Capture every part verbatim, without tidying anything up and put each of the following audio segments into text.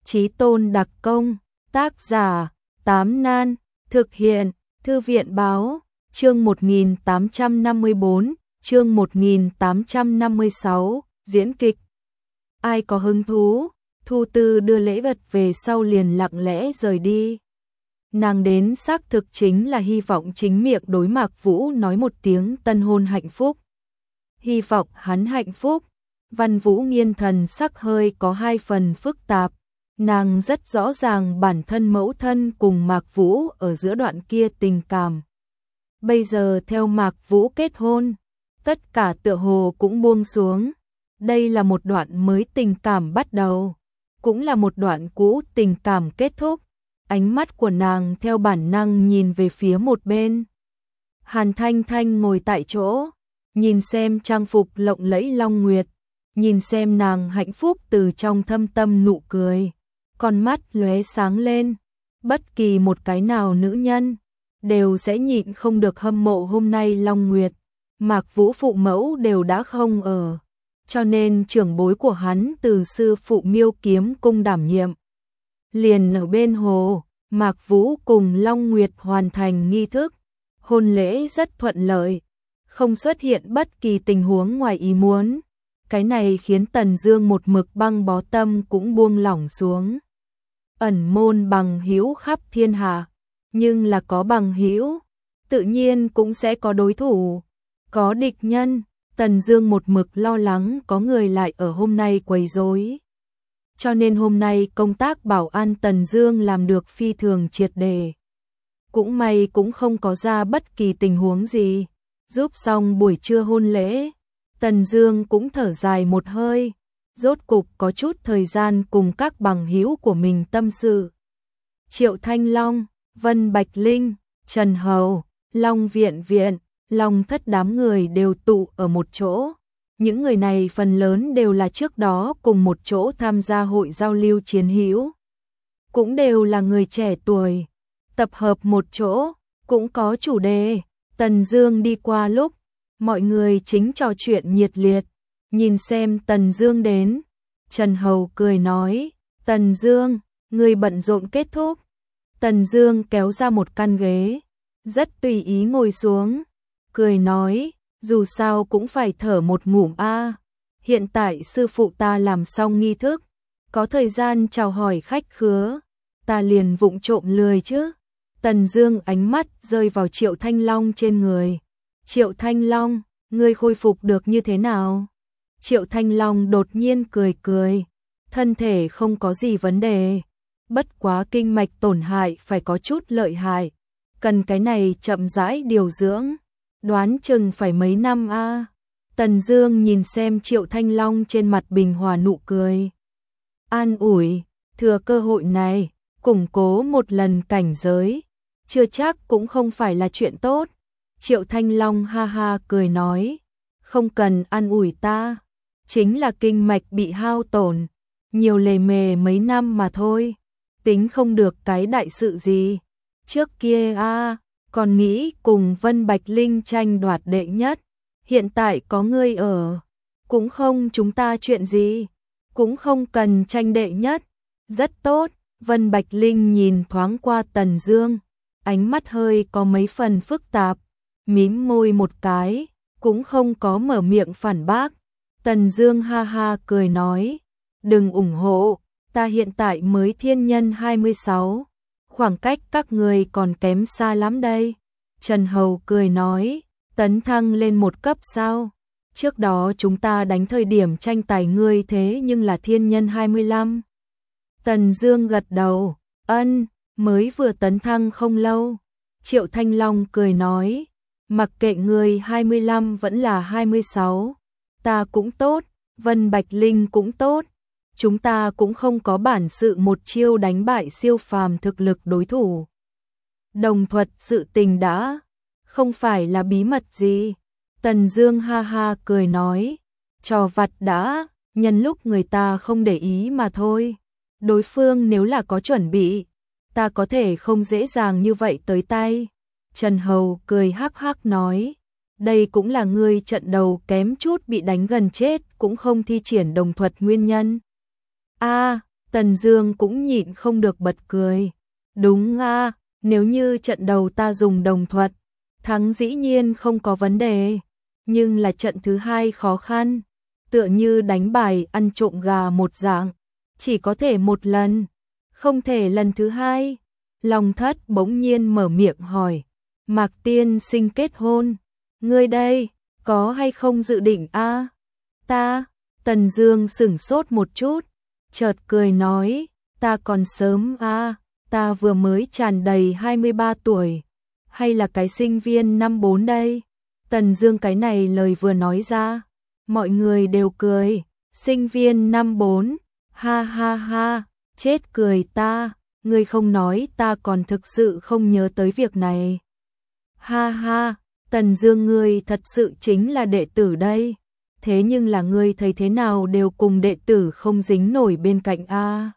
Chí tôn đặc công, tác giả, Tám Nan, thực hiện, Thư viện báo, chương một nghìn tám trăm năm mươi bốn, chương một nghìn tám trăm năm mươi sáu, diễn kịch. Ai có hứng thú, Thu Tư đưa lễ vật về sau liền lặng lẽ rời đi. Nàng đến xác thực chính là hy vọng chính miệng đối Mạc Vũ nói một tiếng tân hôn hạnh phúc. Hy vọng hắn hạnh phúc. Văn Vũ Nghiên thần sắc hơi có hai phần phức tạp. Nàng rất rõ ràng bản thân mẫu thân cùng Mạc Vũ ở giữa đoạn kia tình cảm. Bây giờ theo Mạc Vũ kết hôn, tất cả tựa hồ cũng buông xuống. Đây là một đoạn mới tình cảm bắt đầu, cũng là một đoạn cũ tình cảm kết thúc. Ánh mắt của nàng theo bản năng nhìn về phía một bên. Hàn Thanh Thanh ngồi tại chỗ, nhìn xem trang phục lộng lẫy Long Nguyệt, nhìn xem nàng hạnh phúc từ trong thâm tâm nụ cười, con mắt lóe sáng lên. Bất kỳ một cái nào nữ nhân đều sẽ nhịn không được hâm mộ hôm nay Long Nguyệt, Mạc Vũ phụ mẫu đều đã không ở, cho nên trưởng bối của hắn từ sư phụ Miêu Kiếm Cung đảm nhiệm. Liền ở bên hồ, Mạc Vũ cùng Long Nguyệt hoàn thành nghi thức, hôn lễ rất thuận lợi, không xuất hiện bất kỳ tình huống ngoài ý muốn. Cái này khiến Tần Dương một mực băng bó tâm cũng buông lỏng xuống. Ẩn môn bằng hữu khắp thiên hạ, nhưng là có bằng hữu, tự nhiên cũng sẽ có đối thủ, có địch nhân. Tần Dương một mực lo lắng có người lại ở hôm nay quấy rối. Cho nên hôm nay công tác bảo an Tần Dương làm được phi thường triệt để. Cũng may cũng không có ra bất kỳ tình huống gì. Giúp xong buổi trưa hôn lễ, Tần Dương cũng thở dài một hơi, rốt cục có chút thời gian cùng các bằng hữu của mình tâm sự. Triệu Thanh Long, Vân Bạch Linh, Trần Hầu, Long Viện Viện, Long Thất đám người đều tụ ở một chỗ. Những người này phần lớn đều là trước đó cùng một chỗ tham gia hội giao lưu chiến hữu, cũng đều là người trẻ tuổi, tập hợp một chỗ, cũng có chủ đề. Tần Dương đi qua lúc, mọi người chính trò chuyện nhiệt liệt, nhìn xem Tần Dương đến, Trần Hầu cười nói, Tần Dương, người bận rộn kết thúc. Tần Dương kéo ra một căn ghế, rất tùy ý ngồi xuống, cười nói, dù sao cũng phải thở một ngụm a. Hiện tại sư phụ ta làm xong nghi thức, có thời gian chào hỏi khách khứa, ta liền vụng trộm lười chứ. Tần Dương ánh mắt rơi vào Triệu Thanh Long trên người. Triệu Thanh Long, ngươi khôi phục được như thế nào? Triệu Thanh Long đột nhiên cười cười, thân thể không có gì vấn đề, bất quá kinh mạch tổn hại phải có chút lợi hại, cần cái này chậm rãi điều dưỡng, đoán chừng phải mấy năm a. À. Tần Dương nhìn xem Triệu Thanh Long trên mặt bình hòa nụ cười, an ủi, thừa cơ hội này, củng cố một lần cảnh giới, chưa chắc cũng không phải là chuyện tốt. Triệu Thanh Long ha ha cười nói, không cần an ủi ta, chính là kinh mạch bị hao tổn, nhiều lề mề mấy năm mà thôi, tính không được cái đại sự gì. Trước kia a, còn nghĩ cùng Vân Bạch Linh tranh đoạt đệ nhất, hiện tại có ngươi ở, cũng không chúng ta chuyện gì, cũng không cần tranh đệ nhất, rất tốt. Vân Bạch Linh nhìn thoáng qua Tần Dương, ánh mắt hơi có mấy phần phức tạp, mím môi một cái, cũng không có mở miệng phản bác. Tần Dương ha ha cười nói, đừng ủng hộ, ta hiện tại mới thiên nhân hai mươi sáu, khoảng cách các người còn kém xa lắm đây. Trần Hầu cười nói, tấn thăng lên một cấp sao? Trước đó chúng ta đánh thời điểm tranh tài ngươi thế nhưng là thiên nhân hai mươi lăm. Tần Dương gật đầu, ân, mới vừa tấn thăng không lâu. Triệu Thanh Long cười nói, mặc kệ người hai mươi lăm vẫn là hai mươi sáu, ta cũng tốt, Vân Bạch Linh cũng tốt, chúng ta cũng không có bản sự một chiêu đánh bại siêu phàm thực lực đối thủ. Đồng thuật sự tình đã không phải là bí mật gì. Tần Dương ha ha cười nói, trò vặt đã, nhân lúc người ta không để ý mà thôi. Đối phương nếu là có chuẩn bị, ta có thể không dễ dàng như vậy tới tay. Trần Hầu cười hắc hắc nói, đây cũng là ngươi trận đầu kém chút bị đánh gần chết cũng không thi triển đồng thuật nguyên nhân. A, Tần Dương cũng nhịn không được bật cười. Đúng a, nếu như trận đầu ta dùng đồng thuật, thắng dĩ nhiên không có vấn đề, nhưng là trận thứ hai khó khăn, tựa như đánh bài ăn trộm gà một dạng, chỉ có thể một lần, không thể lần thứ hai. Long Thất bỗng nhiên mở miệng hỏi, Mạc tiên sinh kết hôn, ngươi đây, có hay không dự định a? Ta, Tần Dương sững sốt một chút, chợt cười nói, ta còn sớm a, ta vừa mới tròn đầy hai mươi ba tuổi, hay là cái sinh viên năm bốn đây. Tần Dương cái này lời vừa nói ra, mọi người đều cười, sinh viên năm bốn, ha ha ha, chết cười ta, ngươi không nói ta còn thực sự không nhớ tới việc này. Ha ha, Tần Dương ngươi thật sự chính là đệ tử đây, thế nhưng là ngươi thấy thế nào đều cùng đệ tử không dính nổi bên cạnh a.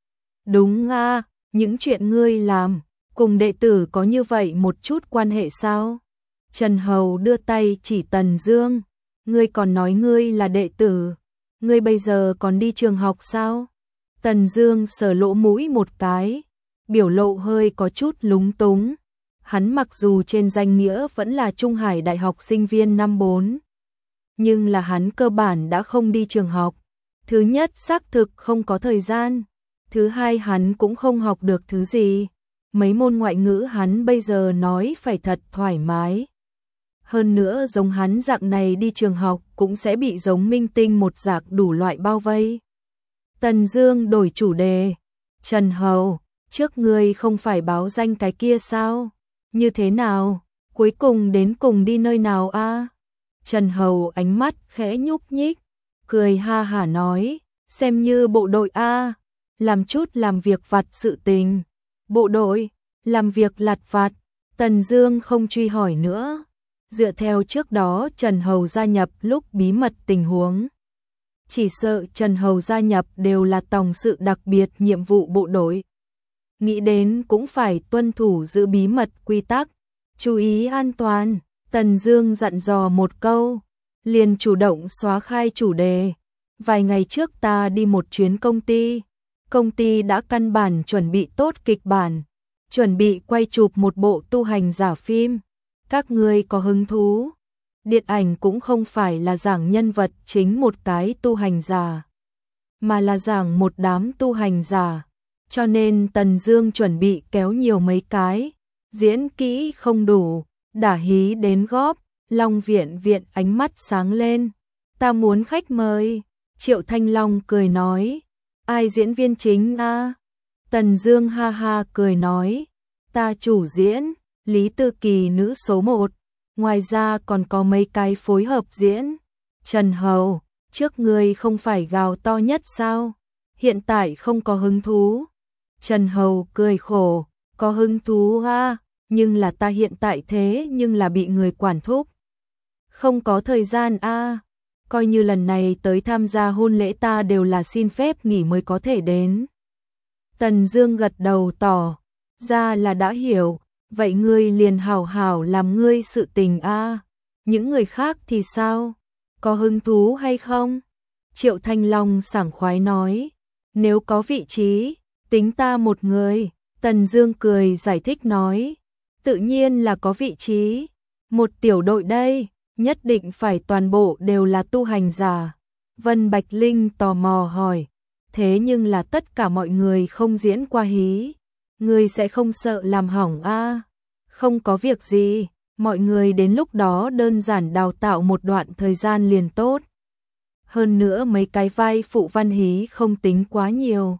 Đúng a, những chuyện ngươi làm cùng đệ tử có như vậy một chút quan hệ sao? Trần Hầu đưa tay chỉ Tần Dương, ngươi còn nói ngươi là đệ tử, ngươi bây giờ còn đi trường học sao? Tần Dương sờ lỗ mũi một cái, biểu lộ hơi có chút lúng túng. Hắn mặc dù trên danh nghĩa vẫn là Trung Hải Đại học sinh viên năm bốn, nhưng là hắn cơ bản đã không đi trường học. Thứ nhất xác thực không có thời gian, thứ hai hắn cũng không học được thứ gì. Mấy môn ngoại ngữ hắn bây giờ nói phải thật thoải mái. Hơn nữa giống hắn dạng này đi trường học cũng sẽ bị giống minh tinh một dạng đủ loại bao vây. Tần Dương đổi chủ đề, Trần Hầu, trước ngươi không phải báo danh cái kia sao? Như thế nào? Cuối cùng đến cùng đi nơi nào a? Trần Hầu ánh mắt khẽ nhúc nhích, cười ha hả nói, xem như bộ đội a, làm chút làm việc vặt sự tình. Bộ đội, làm việc lặt vặt, Tần Dương không truy hỏi nữa. Dựa theo trước đó Trần Hầu gia nhập lúc bí mật tình huống, chỉ sợ Trần Hầu gia nhập đều là tòng sự đặc biệt nhiệm vụ bộ đội. Nghĩ đến cũng phải tuân thủ giữ bí mật quy tắc, chú ý an toàn. Tần Dương dặn dò một câu, liền chủ động xóa khai chủ đề. Vài ngày trước ta đi một chuyến công ty, công ty đã căn bản chuẩn bị tốt kịch bản, chuẩn bị quay chụp một bộ tu hành giả phim. Các ngươi có hứng thú? Điện ảnh cũng không phải là giảng nhân vật chính một cái tu hành giả, mà là giảng một đám tu hành giả. Cho nên Tần Dương chuẩn bị kéo nhiều mấy cái, diễn kỹ không đủ, đả hí đến góp. Long Viện Viện ánh mắt sáng lên, ta muốn khách mời. Triệu Thanh Long cười nói, ai diễn viên chính a? Tần Dương ha ha cười nói, ta chủ diễn, Lý Tư Kỳ nữ số một, ngoài ra còn có mấy cái phối hợp diễn. Trần Hầu, trước ngươi không phải gào to nhất sao? Hiện tại không có hứng thú. Trần Hầu cười khổ, có hứng thú a, nhưng là ta hiện tại thế nhưng là bị người quản thúc, không có thời gian a. Coi như lần này tới tham gia hôn lễ ta đều là xin phép nghỉ mới có thể đến. Tần Dương gật đầu tỏ ra là đã hiểu, vậy ngươi liền hảo hảo làm ngươi sự tình a. Những người khác thì sao? Có hứng thú hay không? Triệu Thanh Long sảng khoái nói, nếu có vị trí, tính ta một người. Tần Dương cười giải thích nói, tự nhiên là có vị trí, một tiểu đội đây, nhất định phải toàn bộ đều là tu hành giả. Vân Bạch Linh tò mò hỏi, thế nhưng là tất cả mọi người không diễn qua hí, ngươi sẽ không sợ làm hỏng a? Không có việc gì, mọi người đến lúc đó đơn giản đào tạo một đoạn thời gian liền tốt. Hơn nữa mấy cái vai phụ văn hí không tính quá nhiều,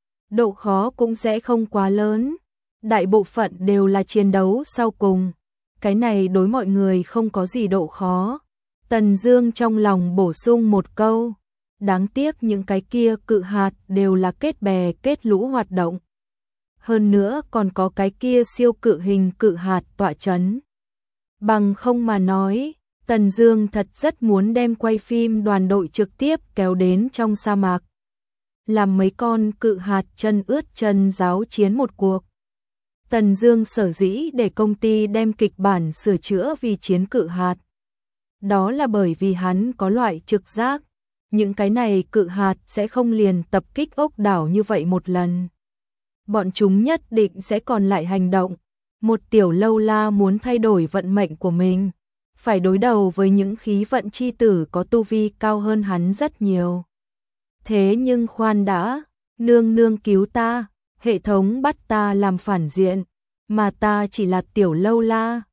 độ khó cũng sẽ không quá lớn, đại bộ phận đều là chiến đấu sau cùng, cái này đối mọi người không có gì độ khó. Tần Dương trong lòng bổ sung một câu, đáng tiếc những cái kia cự hạt đều là kết bè kết lũ hoạt động, hơn nữa còn có cái kia siêu cự hình cự hạt tọa chấn. Bằng không mà nói, Tần Dương thật rất muốn đem quay phim đoàn đội trực tiếp kéo đến trong sa mạc, làm mấy con cự hạt chân ướt chân giáo chiến một cuộc. Tần Dương sở dĩ để công ty đem kịch bản sửa chữa vì chiến cự hạt, đó là bởi vì hắn có loại trực giác, những cái này cự hạt sẽ không liền tập kích ốc đảo như vậy một lần. Bọn chúng nhất định sẽ còn lại hành động. Một tiểu lâu la muốn thay đổi vận mệnh của mình, phải đối đầu với những khí vận chi tử có tu vi cao hơn hắn rất nhiều. Thế nhưng khoan đã, nương nương cứu ta, hệ thống bắt ta làm phản diện, mà ta chỉ là tiểu lâu la,